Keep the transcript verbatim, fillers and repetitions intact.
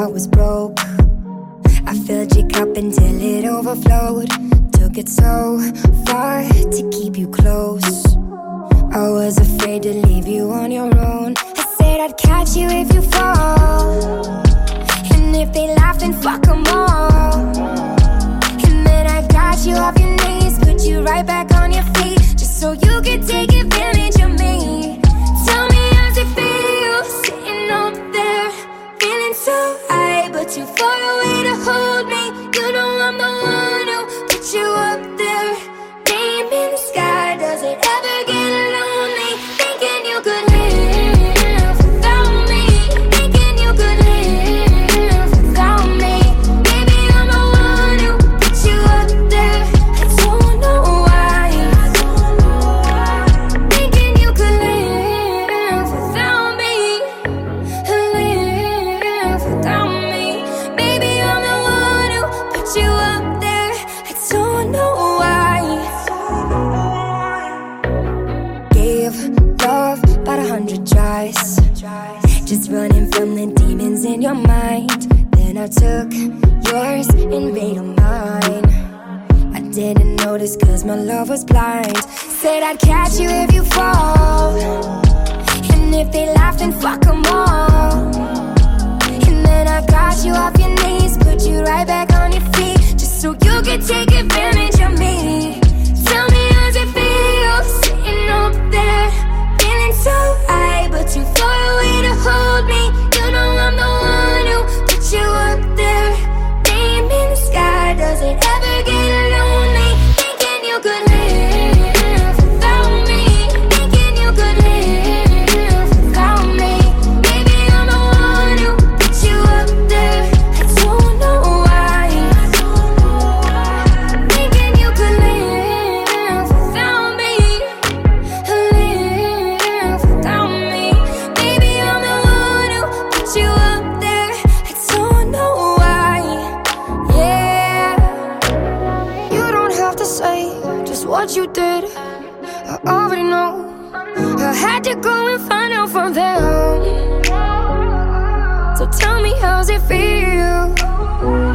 was broke, I filled your cup until it overflowed. Took it so far to keep you close. I was afraid to leave you on your own. I said I'd catch you if you fall, and if they laugh then fuck them all. And then I got you off your knees, put you right back on your feet, just so you could take advantage of me. Tell me how's it feel, sitting up there, feeling so high, but too far away to hold me. You know I'm the one who put you up there, name in the sky. Does it ever get lonely, thinking you could live without me, thinking you could live without me? Maybe I'm the one who put you up there, I don't know why, thinking you could live without me, live without me. Maybe I'm the one who put you up there, I don't know why. Gave love about a hundred tries, just running from the demons in your mind. Then I took yours and made them mine. I didn't notice cause my love was blind. Said I'd catch you if you fall, and if they laugh then fuck them all. And then I got you off your knees, put you right back on your feet, just so you could take advantage of me. Tell me how's it feel, sitting up there, feeling so high, but too far away to hold me. You know I'm the one who put you up there, name in the sky. Does it ever get lonely, thinking you could live without me, thinking you could live without me? Maybe I'm the one who put you up there, I don't know why, thinking you could live without me, live without me. Maybe I'm the one who put you up there, I don't know why. Yeah, you don't have to say just what you did, I already know. I had to go and find out from them. So tell me how's it feel,